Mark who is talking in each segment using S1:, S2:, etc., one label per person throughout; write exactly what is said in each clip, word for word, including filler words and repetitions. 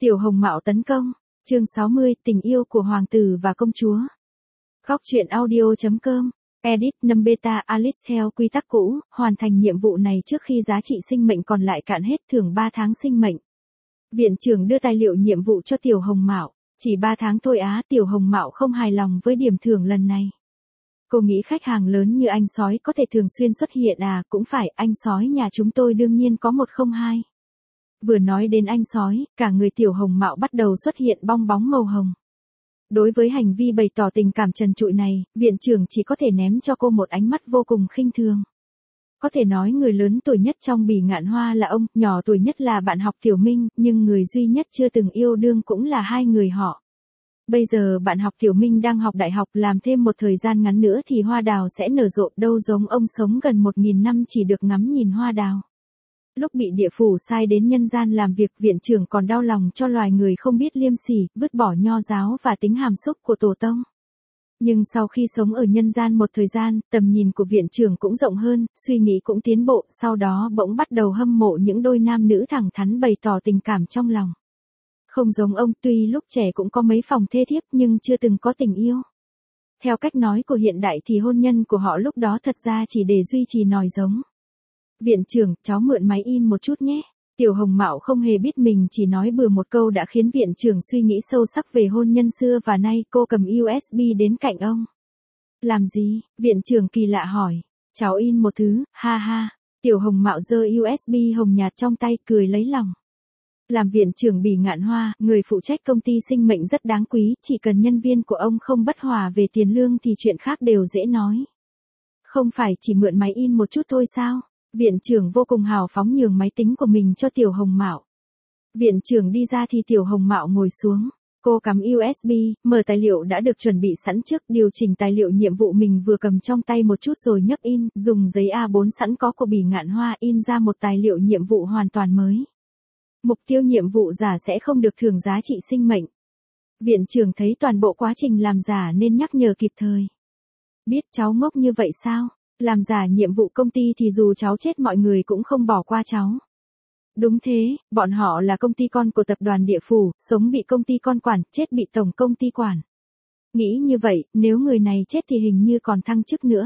S1: Tiểu Hồng Mạo tấn công, chương sáu mươi, tình yêu của hoàng tử và công chúa. Góc truyện audio chấm com, edit năm beta Alice theo quy tắc cũ, hoàn thành nhiệm vụ này trước khi giá trị sinh mệnh còn lại cạn hết, thưởng ba tháng sinh mệnh. Viện trưởng đưa tài liệu nhiệm vụ cho Tiểu Hồng Mạo, chỉ ba tháng thôi á. Tiểu Hồng Mạo không hài lòng với điểm thưởng lần này. Cô nghĩ khách hàng lớn như anh sói có thể thường xuyên xuất hiện à? Cũng phải, anh sói nhà chúng tôi đương nhiên có một không hai. Vừa nói đến anh sói, cả người Tiểu Hồng Mạo bắt đầu xuất hiện bong bóng màu hồng. Đối với hành vi bày tỏ tình cảm trần trụi này, viện trưởng chỉ có thể ném cho cô một ánh mắt vô cùng khinh thường. Có thể nói người lớn tuổi nhất trong Bỉ Ngạn Hoa là ông, nhỏ tuổi nhất là bạn học Tiểu Minh, nhưng người duy nhất chưa từng yêu đương cũng là hai người họ. Bây giờ bạn học Tiểu Minh đang học đại học, làm thêm một thời gian ngắn nữa thì hoa đào sẽ nở rộ, đâu giống ông sống gần một nghìn năm chỉ được ngắm nhìn hoa đào. Lúc bị địa phủ sai đến nhân gian làm việc, viện trưởng còn đau lòng cho loài người không biết liêm sỉ, vứt bỏ nho giáo và tính hàm xúc của tổ tông. Nhưng sau khi sống ở nhân gian một thời gian, tầm nhìn của viện trưởng cũng rộng hơn, suy nghĩ cũng tiến bộ, sau đó bỗng bắt đầu hâm mộ những đôi nam nữ thẳng thắn bày tỏ tình cảm trong lòng. Không giống ông, tuy lúc trẻ cũng có mấy phòng thê thiếp nhưng chưa từng có tình yêu. Theo cách nói của hiện đại thì hôn nhân của họ lúc đó thật ra chỉ để duy trì nòi giống. Viện trưởng, cháu mượn máy in một chút nhé. Tiểu Hồng Mạo không hề biết mình chỉ nói bừa một câu đã khiến viện trưởng suy nghĩ sâu sắc về hôn nhân xưa và nay. Cô cầm u ét bê đến cạnh ông. Làm gì? Viện trưởng kỳ lạ hỏi. Cháu in một thứ, ha ha. Tiểu Hồng Mạo giơ u ét bê hồng nhạt trong tay, cười lấy lòng. Làm viện trưởng Bỉ Ngạn Hoa, người phụ trách công ty sinh mệnh rất đáng quý, chỉ cần nhân viên của ông không bất hòa về tiền lương thì chuyện khác đều dễ nói. Không phải chỉ mượn máy in một chút thôi sao? Viện trưởng vô cùng hào phóng nhường máy tính của mình cho Tiểu Hồng Mạo. Viện trưởng đi ra thì Tiểu Hồng Mạo ngồi xuống. Cô cắm u ét bê, mở tài liệu đã được chuẩn bị sẵn trước, điều chỉnh tài liệu nhiệm vụ mình vừa cầm trong tay một chút rồi nhấp in, dùng giấy a bốn sẵn có của Bỉ Ngạn Hoa in ra một tài liệu nhiệm vụ hoàn toàn mới. Mục tiêu nhiệm vụ giả sẽ không được thưởng giá trị sinh mệnh. Viện trưởng thấy toàn bộ quá trình làm giả nên nhắc nhở kịp thời. Biết cháu ngốc như vậy sao? Làm giả nhiệm vụ công ty thì dù cháu chết mọi người cũng không bỏ qua cháu. Đúng thế, bọn họ là công ty con của tập đoàn địa phủ, sống bị công ty con quản, chết bị tổng công ty quản. Nghĩ như vậy, nếu người này chết thì hình như còn thăng chức nữa.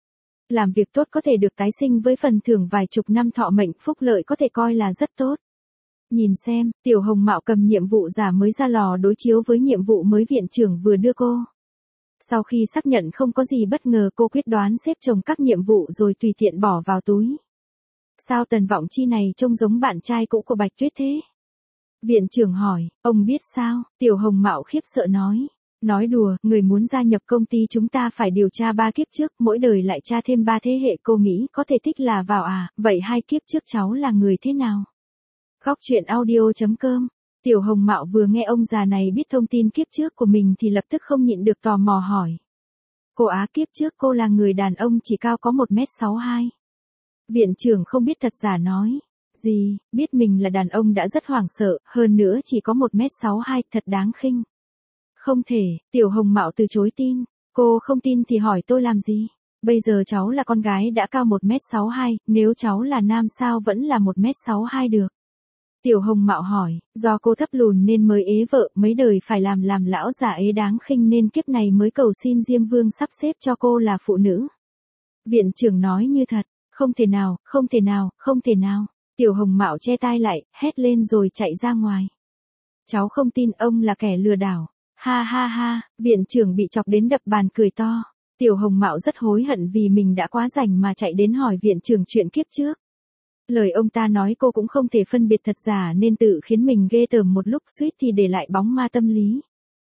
S1: Làm việc tốt có thể được tái sinh với phần thưởng vài chục năm thọ mệnh, phúc lợi có thể coi là rất tốt. Nhìn xem, Tiểu Hồng Mạo cầm nhiệm vụ giả mới ra lò đối chiếu với nhiệm vụ mới viện trưởng vừa đưa cô. Sau khi xác nhận không có gì bất ngờ, cô quyết đoán xếp chồng các nhiệm vụ rồi tùy tiện bỏ vào túi. Sao Tần Vọng Chi này trông giống bạn trai cũ của Bạch Tuyết thế? Viện trưởng hỏi, ông biết sao? Tiểu Hồng Mạo khiếp sợ nói. Nói đùa, người muốn gia nhập công ty chúng ta phải điều tra ba kiếp trước, mỗi đời lại tra thêm ba thế hệ. Cô nghĩ có thể thích là vào à? Vậy hai kiếp trước cháu là người thế nào? Góc truyện audio chấm com. Tiểu Hồng Mạo vừa nghe ông già này biết thông tin kiếp trước của mình thì lập tức không nhịn được tò mò hỏi. Cô á, kiếp trước cô là người đàn ông chỉ cao có một mét sáu hai. Viện trưởng không biết thật giả nói. Gì, biết mình là đàn ông đã rất hoảng sợ, hơn nữa chỉ có một mét sáu hai, thật đáng khinh. Không thể, Tiểu Hồng Mạo từ chối tin. Cô không tin thì hỏi tôi làm gì? Bây giờ cháu là con gái đã cao một mét sáu hai, nếu cháu là nam sao vẫn là một mét sáu hai được? Tiểu Hồng Mạo hỏi, do cô thấp lùn nên mới ế vợ, mấy đời phải làm làm lão già ế đáng khinh nên kiếp này mới cầu xin Diêm Vương sắp xếp cho cô là phụ nữ. Viện trưởng nói như thật, không thể nào, không thể nào, không thể nào. Tiểu Hồng Mạo che tai lại, hét lên rồi chạy ra ngoài. Cháu không tin ông là kẻ lừa đảo. Ha ha ha, viện trưởng bị chọc đến đập bàn cười to. Tiểu Hồng Mạo rất hối hận vì mình đã quá rảnh mà chạy đến hỏi viện trưởng chuyện kiếp trước. Lời ông ta nói cô cũng không thể phân biệt thật giả nên tự khiến mình ghê tởm một lúc, suýt thì để lại bóng ma tâm lý.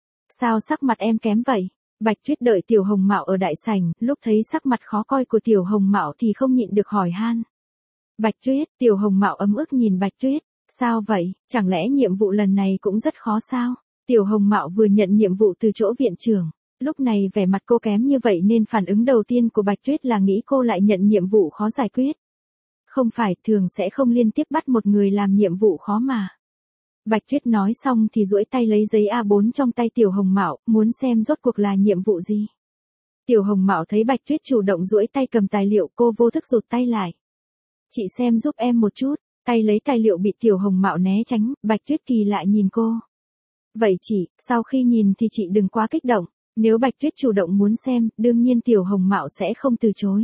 S1: Sao sắc mặt em kém vậy? Bạch Tuyết đợi Tiểu Hồng Mạo ở đại sảnh, lúc thấy sắc mặt khó coi của Tiểu Hồng Mạo thì không nhịn được hỏi han. Bạch Tuyết, Tiểu Hồng Mạo ấm ức nhìn Bạch Tuyết. Sao vậy, chẳng lẽ nhiệm vụ lần này cũng rất khó sao? Tiểu Hồng Mạo vừa nhận nhiệm vụ từ chỗ viện trưởng. Lúc này vẻ mặt cô kém như vậy nên phản ứng đầu tiên của Bạch Tuyết là nghĩ cô lại nhận nhiệm vụ khó giải quyết. Không phải, thường sẽ không liên tiếp bắt một người làm nhiệm vụ khó mà. Bạch Tuyết nói xong thì duỗi tay lấy giấy a bốn trong tay Tiểu Hồng Mạo, muốn xem rốt cuộc là nhiệm vụ gì. Tiểu Hồng Mạo thấy Bạch Tuyết chủ động duỗi tay cầm tài liệu, cô vô thức rụt tay lại. Chị xem giúp em một chút. Tay lấy tài liệu bị Tiểu Hồng Mạo né tránh, Bạch Tuyết kỳ lạ nhìn cô. Vậy chị, sau khi nhìn thì chị đừng quá kích động, nếu Bạch Tuyết chủ động muốn xem, đương nhiên Tiểu Hồng Mạo sẽ không từ chối.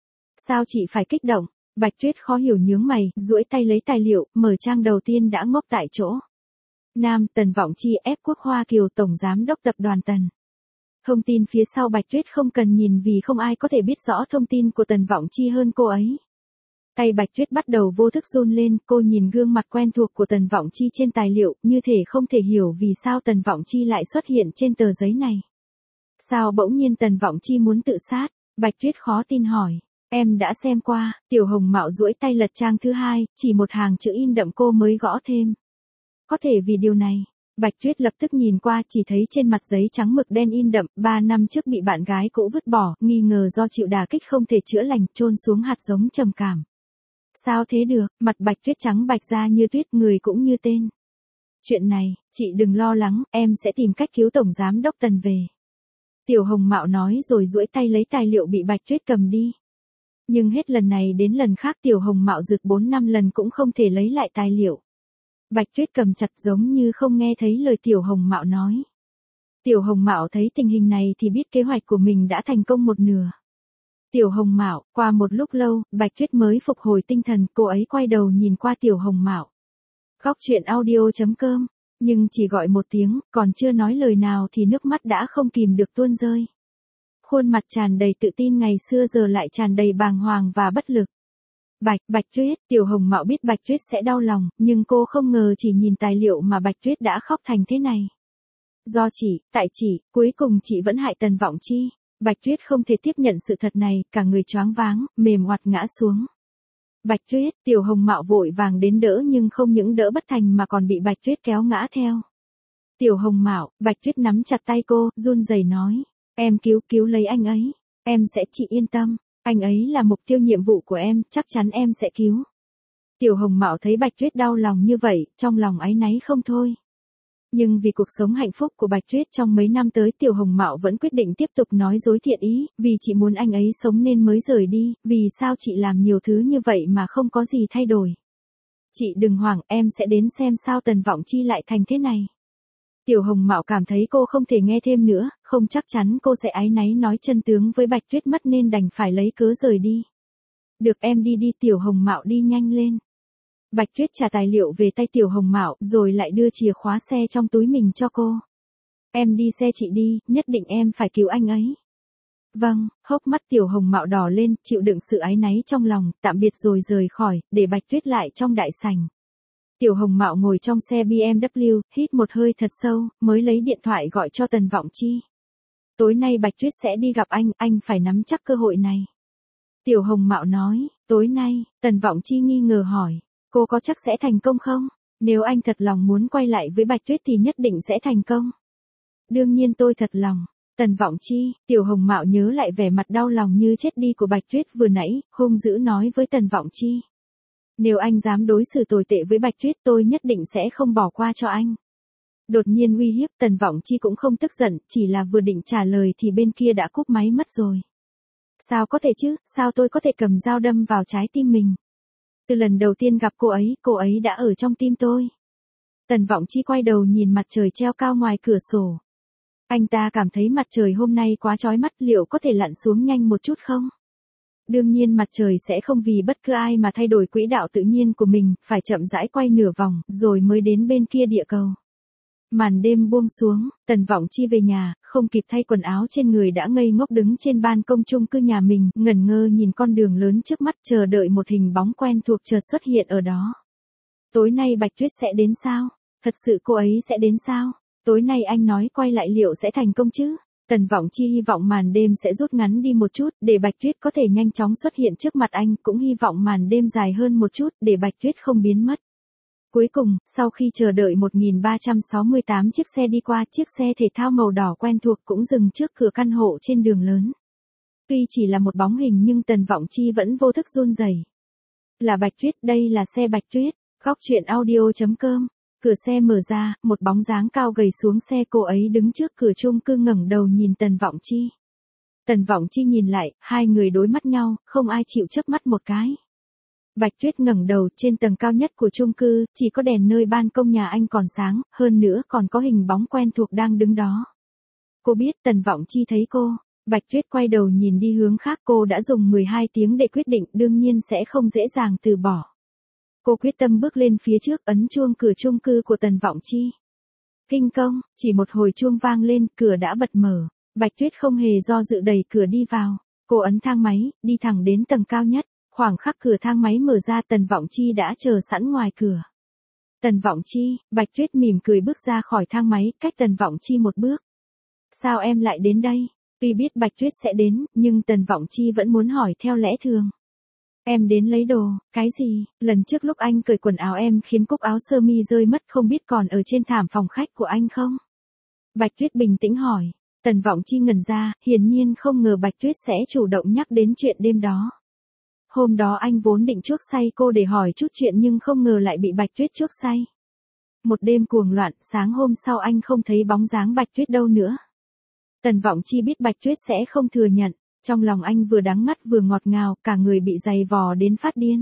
S1: Sao chị phải kích động? Bạch Tuyết khó hiểu nhướng mày, duỗi tay lấy tài liệu, mở trang đầu tiên đã ngốc tại chỗ. Nam, Tần Vọng Chi, ép Quốc Hoa Kiều, Tổng Giám đốc Tập đoàn Tần. Thông tin phía sau Bạch Tuyết không cần nhìn vì không ai có thể biết rõ thông tin của Tần Vọng Chi hơn cô ấy. Tay Bạch Tuyết bắt đầu vô thức run lên, cô nhìn gương mặt quen thuộc của Tần Vọng Chi trên tài liệu, như thể không thể hiểu vì sao Tần Vọng Chi lại xuất hiện trên tờ giấy này. Sao bỗng nhiên Tần Vọng Chi muốn tự sát? Bạch Tuyết khó tin hỏi. Em đã xem qua, Tiểu Hồng Mạo duỗi tay lật trang thứ hai, chỉ một hàng chữ in đậm cô mới gõ thêm. Có thể vì điều này. Bạch Tuyết lập tức nhìn qua, chỉ thấy trên mặt giấy trắng mực đen in đậm, ba năm trước bị bạn gái cũ vứt bỏ, nghi ngờ do chịu đả kích không thể chữa lành, chôn xuống hạt giống trầm cảm. Sao thế được, mặt Bạch Tuyết trắng bạch ra như tuyết, người cũng như tên. Chuyện này, chị đừng lo lắng, em sẽ tìm cách cứu Tổng Giám đốc Tần về. Tiểu Hồng Mạo nói rồi duỗi tay lấy tài liệu bị Bạch Tuyết cầm đi. Nhưng hết lần này đến lần khác Tiểu Hồng Mạo rực bốn năm lần cũng không thể lấy lại tài liệu. Bạch Tuyết cầm chặt giống như không nghe thấy lời Tiểu Hồng Mạo nói. Tiểu Hồng Mạo thấy tình hình này thì biết kế hoạch của mình đã thành công một nửa. Tiểu Hồng Mạo, qua một lúc lâu, Bạch Tuyết mới phục hồi tinh thần, cô ấy quay đầu nhìn qua Tiểu Hồng Mạo. Góc truyện audio chấm com, nhưng chỉ gọi một tiếng, còn chưa nói lời nào thì nước mắt đã không kìm được tuôn rơi. Khuôn mặt tràn đầy tự tin ngày xưa giờ lại tràn đầy bàng hoàng và bất lực. Bạch, Bạch Tuyết, Tiểu Hồng Mạo biết Bạch Tuyết sẽ đau lòng, nhưng cô không ngờ chỉ nhìn tài liệu mà Bạch Tuyết đã khóc thành thế này. Do chị, tại chị, cuối cùng chị vẫn hại Tần Vọng Chi. Bạch Tuyết không thể tiếp nhận sự thật này, cả người choáng váng, mềm oặt ngã xuống. Bạch Tuyết, Tiểu Hồng Mạo vội vàng đến đỡ nhưng không những đỡ bất thành mà còn bị Bạch Tuyết kéo ngã theo. Tiểu Hồng Mạo, Bạch Tuyết nắm chặt tay cô, run rẩy nói, em cứu cứu lấy anh ấy, em sẽ chị yên tâm, anh ấy là mục tiêu nhiệm vụ của em, chắc chắn em sẽ cứu. Tiểu Hồng Mạo thấy Bạch Tuyết đau lòng như vậy, trong lòng áy náy không thôi. Nhưng vì cuộc sống hạnh phúc của Bạch Tuyết trong mấy năm tới, Tiểu Hồng Mạo vẫn quyết định tiếp tục nói dối thiện ý, vì chị muốn anh ấy sống nên mới rời đi, vì sao chị làm nhiều thứ như vậy mà không có gì thay đổi. Chị đừng hoảng, em sẽ đến xem sao Tần Vọng Chi lại thành thế này. Tiểu Hồng Mạo cảm thấy cô không thể nghe thêm nữa, không chắc chắn cô sẽ áy náy nói chân tướng với Bạch Tuyết mất nên đành phải lấy cớ rời đi. Được em đi đi, Tiểu Hồng Mạo đi nhanh lên. Bạch Tuyết trả tài liệu về tay Tiểu Hồng Mạo rồi lại đưa chìa khóa xe trong túi mình cho cô. Em đi xe chị đi, nhất định em phải cứu anh ấy. Vâng, hốc mắt Tiểu Hồng Mạo đỏ lên, chịu đựng sự áy náy trong lòng, tạm biệt rồi rời khỏi, để Bạch Tuyết lại trong đại sảnh. Tiểu Hồng Mạo ngồi trong xe bê em vê, hít một hơi thật sâu, mới lấy điện thoại gọi cho Tần Vọng Chi. Tối nay Bạch Tuyết sẽ đi gặp anh, anh phải nắm chắc cơ hội này. Tiểu Hồng Mạo nói, tối nay, Tần Vọng Chi nghi ngờ hỏi, cô có chắc sẽ thành công không? Nếu anh thật lòng muốn quay lại với Bạch Tuyết thì nhất định sẽ thành công. Đương nhiên tôi thật lòng. Tần Vọng Chi, Tiểu Hồng Mạo nhớ lại vẻ mặt đau lòng như chết đi của Bạch Tuyết vừa nãy, hung dữ nói với Tần Vọng Chi. Nếu anh dám đối xử tồi tệ với Bạch Tuyết tôi nhất định sẽ không bỏ qua cho anh. Đột nhiên uy hiếp, Tần Vọng Chi cũng không tức giận, chỉ là vừa định trả lời thì bên kia đã cúp máy mất rồi. Sao có thể chứ, sao tôi có thể cầm dao đâm vào trái tim mình? Từ lần đầu tiên gặp cô ấy, cô ấy đã ở trong tim tôi. Tần Vọng Chi quay đầu nhìn mặt trời treo cao ngoài cửa sổ. Anh ta cảm thấy mặt trời hôm nay quá chói mắt, liệu có thể lặn xuống nhanh một chút không? Đương nhiên mặt trời sẽ không vì bất cứ ai mà thay đổi quỹ đạo tự nhiên của mình, phải chậm rãi quay nửa vòng, rồi mới đến bên kia địa cầu. Màn đêm buông xuống, Tần Vọng Chi về nhà, không kịp thay quần áo trên người đã ngây ngốc đứng trên ban công chung cư nhà mình, ngẩn ngơ nhìn con đường lớn trước mắt chờ đợi một hình bóng quen thuộc chợt xuất hiện ở đó. Tối nay Bạch Tuyết sẽ đến sao? Thật sự cô ấy sẽ đến sao? Tối nay anh nói quay lại liệu sẽ thành công chứ? Tần Vọng Chi hy vọng màn đêm sẽ rút ngắn đi một chút, để Bạch Tuyết có thể nhanh chóng xuất hiện trước mặt anh, cũng hy vọng màn đêm dài hơn một chút, để Bạch Tuyết không biến mất. Cuối cùng, sau khi chờ đợi một nghìn ba trăm sáu mươi tám chiếc xe đi qua, chiếc xe thể thao màu đỏ quen thuộc cũng dừng trước cửa căn hộ trên đường lớn. Tuy chỉ là một bóng hình nhưng Tần Vọng Chi vẫn vô thức run rẩy. Là Bạch Tuyết, đây là xe Bạch Tuyết. Góc truyện audio chấm com. Cửa xe mở ra, một bóng dáng cao gầy xuống xe, cô ấy đứng trước cửa chung cư ngẩng đầu nhìn Tần Vọng Chi. Tần Vọng Chi nhìn lại, hai người đối mắt nhau, không ai chịu chớp mắt một cái. Bạch Tuyết ngẩng đầu, trên tầng cao nhất của chung cư, chỉ có đèn nơi ban công nhà anh còn sáng, hơn nữa còn có hình bóng quen thuộc đang đứng đó. Cô biết Tần Vọng Chi thấy cô. Bạch Tuyết quay đầu nhìn đi hướng khác, cô đã dùng mười hai tiếng để quyết định, đương nhiên sẽ không dễ dàng từ bỏ. Cô quyết tâm bước lên phía trước, ấn chuông cửa chung cư của Tần Vọng Chi. Kinh công, chỉ một hồi chuông vang lên, cửa đã bật mở. Bạch Tuyết không hề do dự đẩy cửa đi vào. Cô ấn thang máy, đi thẳng đến tầng cao nhất. Khoảng khắc cửa thang máy mở ra, Tần Vọng Chi đã chờ sẵn ngoài cửa. Tần Vọng Chi, Bạch Tuyết mỉm cười bước ra khỏi thang máy, cách Tần Vọng Chi một bước. Sao em lại đến đây? Tuy biết Bạch Tuyết sẽ đến, nhưng Tần Vọng Chi vẫn muốn hỏi theo lẽ thường. Em đến lấy đồ, cái gì? Lần trước lúc anh cởi quần áo em khiến cúc áo sơ mi rơi mất, không biết còn ở trên thảm phòng khách của anh không? Bạch Tuyết bình tĩnh hỏi. Tần Vọng Chi ngẩn ra, hiển nhiên không ngờ Bạch Tuyết sẽ chủ động nhắc đến chuyện đêm đó. Hôm đó anh vốn định chuốc say cô để hỏi chút chuyện nhưng không ngờ lại bị Bạch Tuyết chuốc say. Một đêm cuồng loạn, sáng hôm sau anh không thấy bóng dáng Bạch Tuyết đâu nữa. Tần Vọng Chi biết Bạch Tuyết sẽ không thừa nhận, trong lòng anh vừa đắng ngắt vừa ngọt ngào, cả người bị giày vò đến phát điên.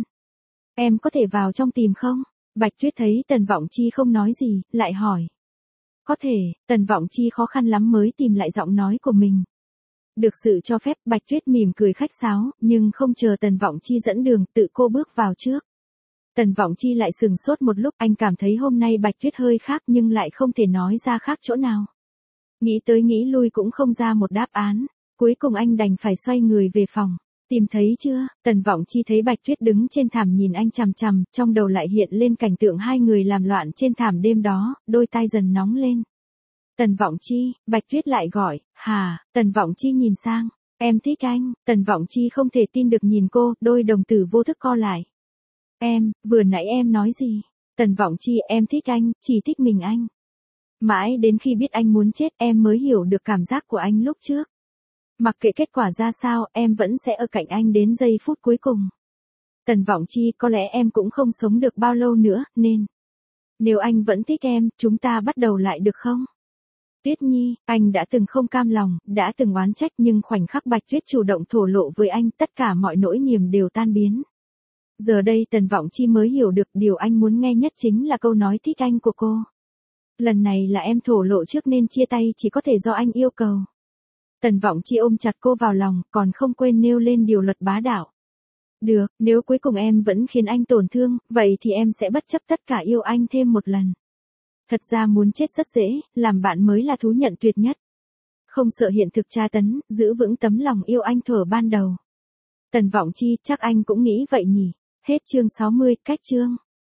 S1: Em có thể vào trong tìm không? Bạch Tuyết thấy Tần Vọng Chi không nói gì, lại hỏi. Có thể, Tần Vọng Chi khó khăn lắm mới tìm lại giọng nói của mình. Được sự cho phép, Bạch Tuyết mỉm cười khách sáo, nhưng không chờ Tần Vọng Chi dẫn đường, tự cô bước vào trước. Tần Vọng Chi lại sừng sốt một lúc, anh cảm thấy hôm nay Bạch Tuyết hơi khác nhưng lại không thể nói ra khác chỗ nào. Nghĩ tới nghĩ lui cũng không ra một đáp án, cuối cùng anh đành phải xoay người về phòng. Tìm thấy chưa? Tần Vọng Chi thấy Bạch Tuyết đứng trên thảm nhìn anh chằm chằm, trong đầu lại hiện lên cảnh tượng hai người làm loạn trên thảm đêm đó, đôi tai dần nóng lên. Tần Vọng Chi, Bạch Tuyết lại gọi, hà, Tần Vọng Chi nhìn sang, em thích anh, Tần Vọng Chi không thể tin được nhìn cô, đôi đồng tử vô thức co lại. Em, vừa nãy em nói gì? Tần Vọng Chi, em thích anh, chỉ thích mình anh. Mãi đến khi biết anh muốn chết em mới hiểu được cảm giác của anh lúc trước. Mặc kệ kết quả ra sao, em vẫn sẽ ở cạnh anh đến giây phút cuối cùng. Tần Vọng Chi, có lẽ em cũng không sống được bao lâu nữa, nên... Nếu anh vẫn thích em, chúng ta bắt đầu lại được không? Tuyết Nhi, anh đã từng không cam lòng, đã từng oán trách nhưng khoảnh khắc Bạch Tuyết chủ động thổ lộ với anh, tất cả mọi nỗi niềm đều tan biến. Giờ đây Tần Vọng Chi mới hiểu được điều anh muốn nghe nhất chính là câu nói thích anh của cô. Lần này là em thổ lộ trước nên chia tay chỉ có thể do anh yêu cầu. Tần Vọng Chi ôm chặt cô vào lòng, còn không quên nêu lên điều luật bá đạo. Được, nếu cuối cùng em vẫn khiến anh tổn thương, vậy thì em sẽ bất chấp tất cả yêu anh thêm một lần. Thật ra muốn chết rất dễ, làm bạn mới là thú nhận tuyệt nhất. Không sợ hiện thực tra tấn, giữ vững tấm lòng yêu anh thuở ban đầu. Tần Vọng Chi, chắc anh cũng nghĩ vậy nhỉ. Hết chương sáu mươi, cách chương.